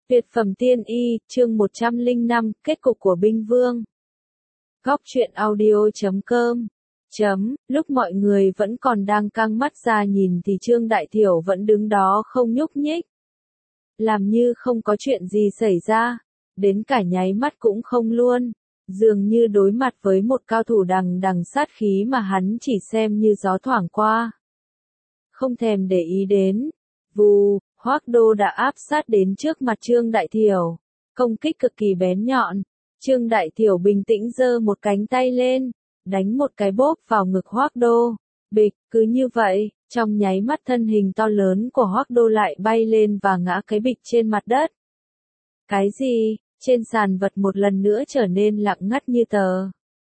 Tuyệt phẩm tiên y, chương 105, kết cục của binh vương. Góc truyện audio.com. Lúc mọi người vẫn còn đang căng mắt ra nhìn thì Trương Đại Thiểu vẫn đứng đó không nhúc nhích. Làm như không có chuyện gì xảy ra, đến cả nháy mắt cũng không luôn, dường như đối mặt với một cao thủ đằng đằng sát khí mà hắn chỉ xem như gió thoảng qua. Không thèm để ý đến, vù, Hoắc Đô đã áp sát đến trước mặt Trương Đại Thiểu, công kích cực kỳ bén nhọn. Trương Đại Thiểu bình tĩnh giơ một cánh tay lên, đánh một cái bóp vào ngực Hoắc Đô. Bịch, cứ như vậy, trong nháy mắt thân hình to lớn của Hoắc Đô lại bay lên và ngã cái bịch trên mặt đất. Cái gì? Trên sàn vật một lần nữa trở nên lặng ngắt như tờ.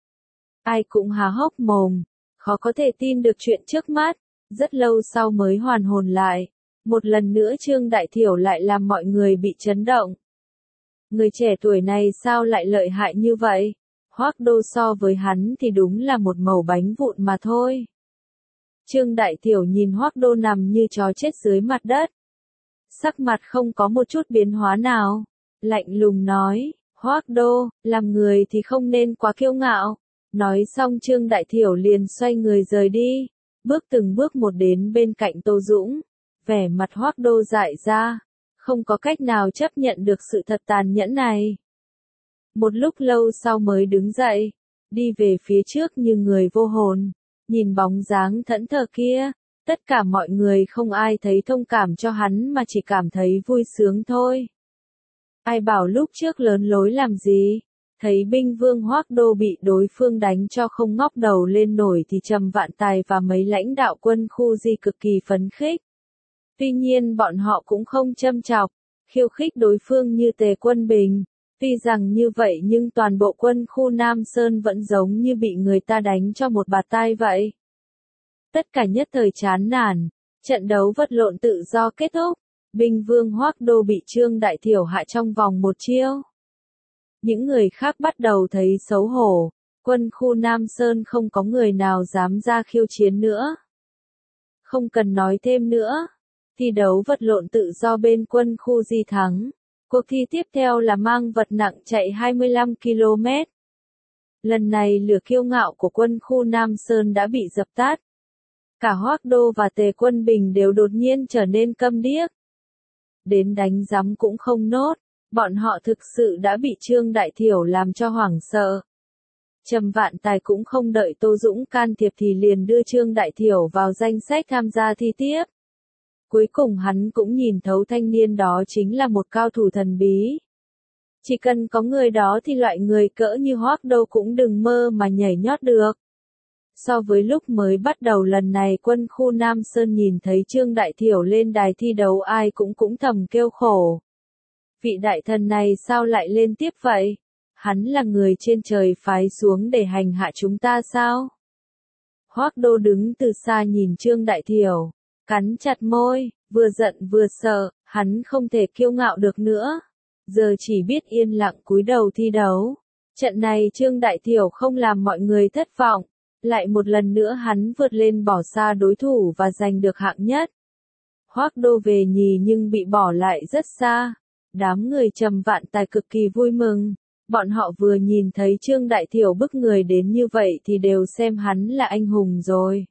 Ai cũng há hốc mồm, khó có thể tin được chuyện trước mắt, rất lâu sau mới hoàn hồn lại. Một lần nữa Trương Đại Thiểu lại làm mọi người bị chấn động. Người trẻ tuổi này sao lại lợi hại như vậy? Hoắc Đô so với hắn thì đúng là một mẩu bánh vụn mà thôi. Trương Đại Thiểu nhìn Hoắc Đô nằm như chó chết dưới mặt đất. Sắc mặt không có một chút biến hóa nào. Lạnh lùng nói, Hoắc Đô, làm người thì không nên quá kiêu ngạo. Nói xong Trương Đại Thiểu liền xoay người rời đi, bước từng bước một đến bên cạnh Tô Dũng. Vẻ mặt Hoắc Đô dại ra, không có cách nào chấp nhận được sự thật tàn nhẫn này. Một lúc lâu sau mới đứng dậy, đi về phía trước như người vô hồn, nhìn bóng dáng thẫn thờ kia, tất cả mọi người không ai thấy thông cảm cho hắn mà chỉ cảm thấy vui sướng thôi. Ai bảo lúc trước lớn lối làm gì, thấy binh vương Hoắc Đô bị đối phương đánh cho không ngóc đầu lên nổi thì Trầm Vạn Tài và mấy lãnh đạo quân khu Di cực kỳ phấn khích. Tuy nhiên bọn họ cũng không châm chọc, khiêu khích đối phương như Tề Quân Bình. Tuy rằng như vậy nhưng toàn bộ quân khu Nam Sơn vẫn giống như bị người ta đánh cho một bạt tai vậy. Tất cả nhất thời chán nản, trận đấu vật lộn tự do kết thúc, binh vương Hoắc Đô bị Trương Đại Thiểu hạ trong vòng một chiêu. Những người khác bắt đầu thấy xấu hổ, quân khu Nam Sơn không có người nào dám ra khiêu chiến nữa. Không cần nói thêm nữa. Thi đấu vật lộn tự do bên quân khu Di thắng. Cuộc thi tiếp theo là mang vật nặng chạy 25 km. Lần này lửa kiêu ngạo của quân khu Nam Sơn đã bị dập tắt. Cả Hoắc Đô và Tề Quân Bình đều đột nhiên trở nên câm điếc. Đến đánh rắm cũng không nốt, bọn họ thực sự đã bị Trương Đại Thiểu làm cho hoảng sợ. Trầm Vạn Tài cũng không đợi Tô Dũng can thiệp thì liền đưa Trương Đại Thiểu vào danh sách tham gia thi tiếp. Cuối cùng hắn cũng nhìn thấu thanh niên đó chính là một cao thủ thần bí. Chỉ cần có người đó thì loại người cỡ như Hoắc Đô cũng đừng mơ mà nhảy nhót được. So với lúc mới bắt đầu lần này quân khu Nam Sơn nhìn thấy Trương Đại Thiểu lên đài thi đấu ai cũng thầm kêu khổ. Vị đại thần này sao lại lên tiếp vậy? Hắn là người trên trời phái xuống để hành hạ chúng ta sao? Hoắc Đô đứng từ xa nhìn Trương Đại Thiểu, cắn chặt môi, vừa giận vừa sợ, hắn không thể kiêu ngạo được nữa. Giờ chỉ biết yên lặng cúi đầu thi đấu. Trận này Trương Đại Thiểu không làm mọi người thất vọng. Lại một lần nữa hắn vượt lên bỏ xa đối thủ và giành được hạng nhất. Hoắc Đô về nhì nhưng bị bỏ lại rất xa. Đám người Trầm Vạn Tài cực kỳ vui mừng. Bọn họ vừa nhìn thấy Trương Đại Thiểu bức người đến như vậy thì đều xem hắn là anh hùng rồi.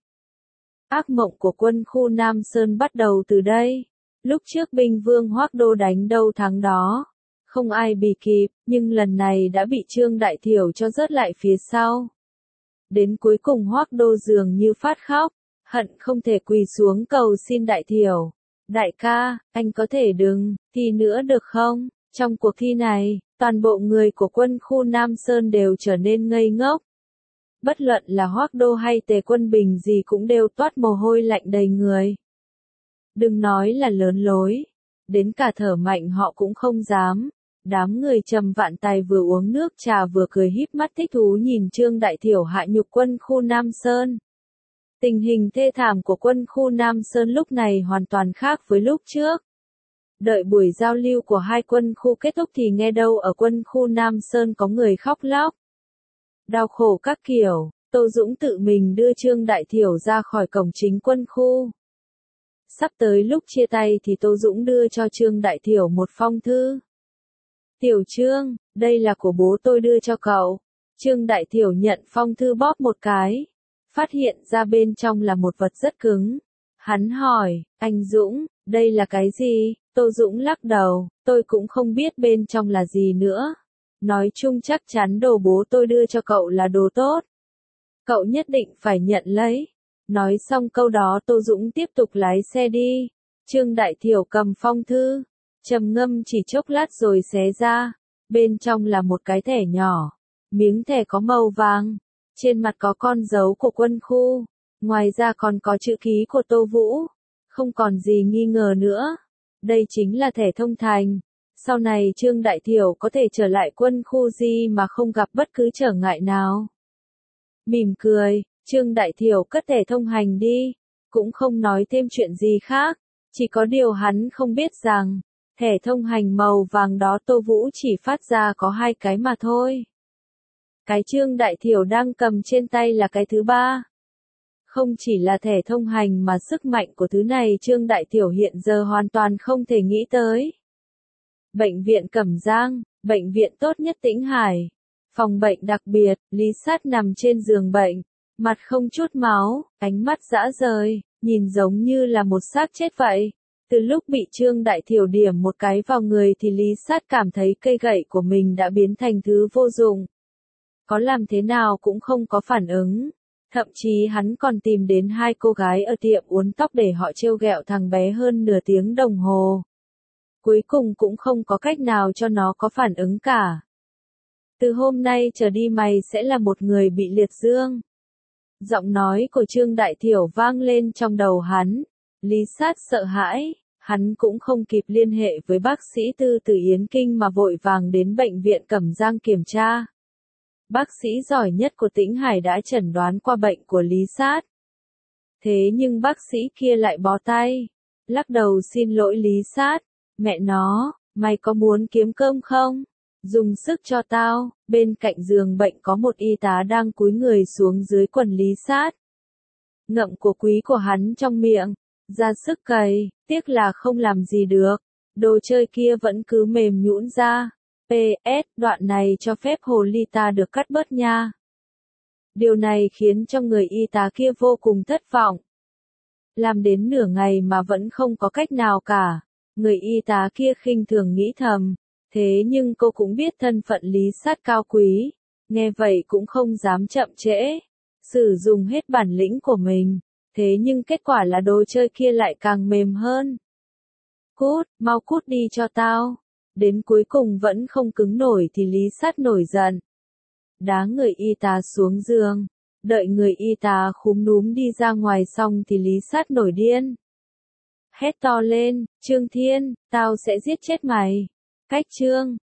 Ác mộng của quân khu Nam Sơn bắt đầu từ đây. Lúc trước binh vương Hoắc Đô đánh đâu thắng đó. Không ai bì kịp, nhưng lần này đã bị Trương Đại Thiểu cho rớt lại phía sau. Đến cuối cùng Hoắc Đô dường như phát khóc, hận không thể quỳ xuống cầu xin Đại Thiểu. Đại ca, anh có thể đừng thi nữa được không? Trong cuộc thi này, toàn bộ người của quân khu Nam Sơn đều trở nên ngây ngốc. Bất luận là Hoắc Đô hay Tề Quân Bình gì cũng đều toát mồ hôi lạnh đầy người. Đừng nói là lớn lối, đến cả thở mạnh họ cũng không dám. Đám người Trầm Vạn Tài vừa uống nước trà vừa cười híp mắt thích thú nhìn Trương Đại Thiểu hạ nhục quân khu Nam Sơn. Tình hình thê thảm của quân khu Nam Sơn lúc này hoàn toàn khác với lúc trước. Đợi buổi giao lưu của hai quân khu kết thúc thì nghe đâu ở quân khu Nam Sơn có người khóc lóc. Đau khổ các kiểu, Tô Dũng tự mình đưa Trương Đại Thiểu ra khỏi cổng chính quân khu. Sắp tới lúc chia tay thì Tô Dũng đưa cho Trương Đại Thiểu một phong thư. Tiểu Trương, đây là của bố tôi đưa cho cậu. Trương Đại Thiểu nhận phong thư bóp một cái. Phát hiện ra bên trong là một vật rất cứng. Hắn hỏi, anh Dũng, đây là cái gì? Tô Dũng lắc đầu, tôi cũng không biết bên trong là gì nữa. Nói chung chắc chắn đồ bố tôi đưa cho cậu là đồ tốt. Cậu nhất định phải nhận lấy. Nói xong câu đó Tô Dũng tiếp tục lái xe đi. Trương Đại Thiểu cầm phong thư, trầm ngâm chỉ chốc lát rồi xé ra. Bên trong là một cái thẻ nhỏ. Miếng thẻ có màu vàng. Trên mặt có con dấu của quân khu. Ngoài ra còn có chữ ký của Tô Vũ. Không còn gì nghi ngờ nữa. Đây chính là thẻ thông thành. Sau này Trương Đại Thiểu có thể trở lại quân khu gì mà không gặp bất cứ trở ngại nào. Mỉm cười, Trương Đại Thiểu cất thẻ thông hành đi. Cũng không nói thêm chuyện gì khác. Chỉ có điều hắn không biết rằng, thẻ thông hành màu vàng đó Tô Vũ chỉ phát ra có 2 cái mà thôi. Cái Trương Đại Thiểu đang cầm trên tay là cái thứ 3. Không chỉ là thẻ thông hành mà sức mạnh của thứ này Trương Đại Thiểu hiện giờ hoàn toàn không thể nghĩ tới. Bệnh viện Cẩm Giang, bệnh viện tốt nhất Tĩnh Hải. Phòng bệnh đặc biệt, Lý Sát nằm trên giường bệnh, mặt không chút máu, ánh mắt rã rời, nhìn giống như là một xác chết vậy. Từ lúc bị Trương Đại Thiểu điểm một cái vào người thì Lý Sát cảm thấy cây gậy của mình đã biến thành thứ vô dụng. Có làm thế nào cũng không có phản ứng. Thậm chí hắn còn tìm đến 2 cô gái ở tiệm uốn tóc để họ trêu ghẹo thằng bé hơn nửa tiếng đồng hồ. Cuối cùng cũng không có cách nào cho nó có phản ứng cả. Từ hôm nay trở đi mày sẽ là một người bị liệt dương. Giọng nói của Trương Đại Thiểu vang lên trong đầu hắn. Lý Sát sợ hãi, hắn cũng không kịp liên hệ với bác sĩ Tư từ Yến Kinh mà vội vàng đến bệnh viện Cẩm Giang kiểm tra. Bác sĩ giỏi nhất của Tĩnh Hải đã chẩn đoán qua bệnh của Lý Sát. Thế nhưng bác sĩ kia lại bó tay, lắc đầu xin lỗi Lý Sát. Mẹ nó, mày có muốn kiếm cơm không? Dùng sức cho tao. Bên cạnh giường bệnh có một y tá đang cúi người xuống dưới quần Lý Sát. Ngậm của quý của hắn trong miệng, ra sức cày, tiếc là không làm gì được. Đồ chơi kia vẫn cứ mềm nhũn ra. PS, đoạn này cho phép hồ ly ta được cắt bớt nha. Điều này khiến cho người y tá kia vô cùng thất vọng. Làm đến nửa ngày mà vẫn không có cách nào cả. Người y tá kia khinh thường nghĩ thầm. Thế nhưng cô cũng biết thân phận Lý Sát cao quý. Nghe vậy cũng không dám chậm trễ. Sử dụng hết bản lĩnh của mình. Thế nhưng kết quả là đồ chơi kia lại càng mềm hơn. Cút, mau cút đi cho tao. Đến cuối cùng vẫn không cứng nổi thì Lý Sát nổi giận. Đá người y tá xuống giường. Đợi người y tá khúm núm đi ra ngoài xong thì Lý Sát nổi điên. Hét to lên, Trương Thiên, tao sẽ giết chết mày. Cách Trương,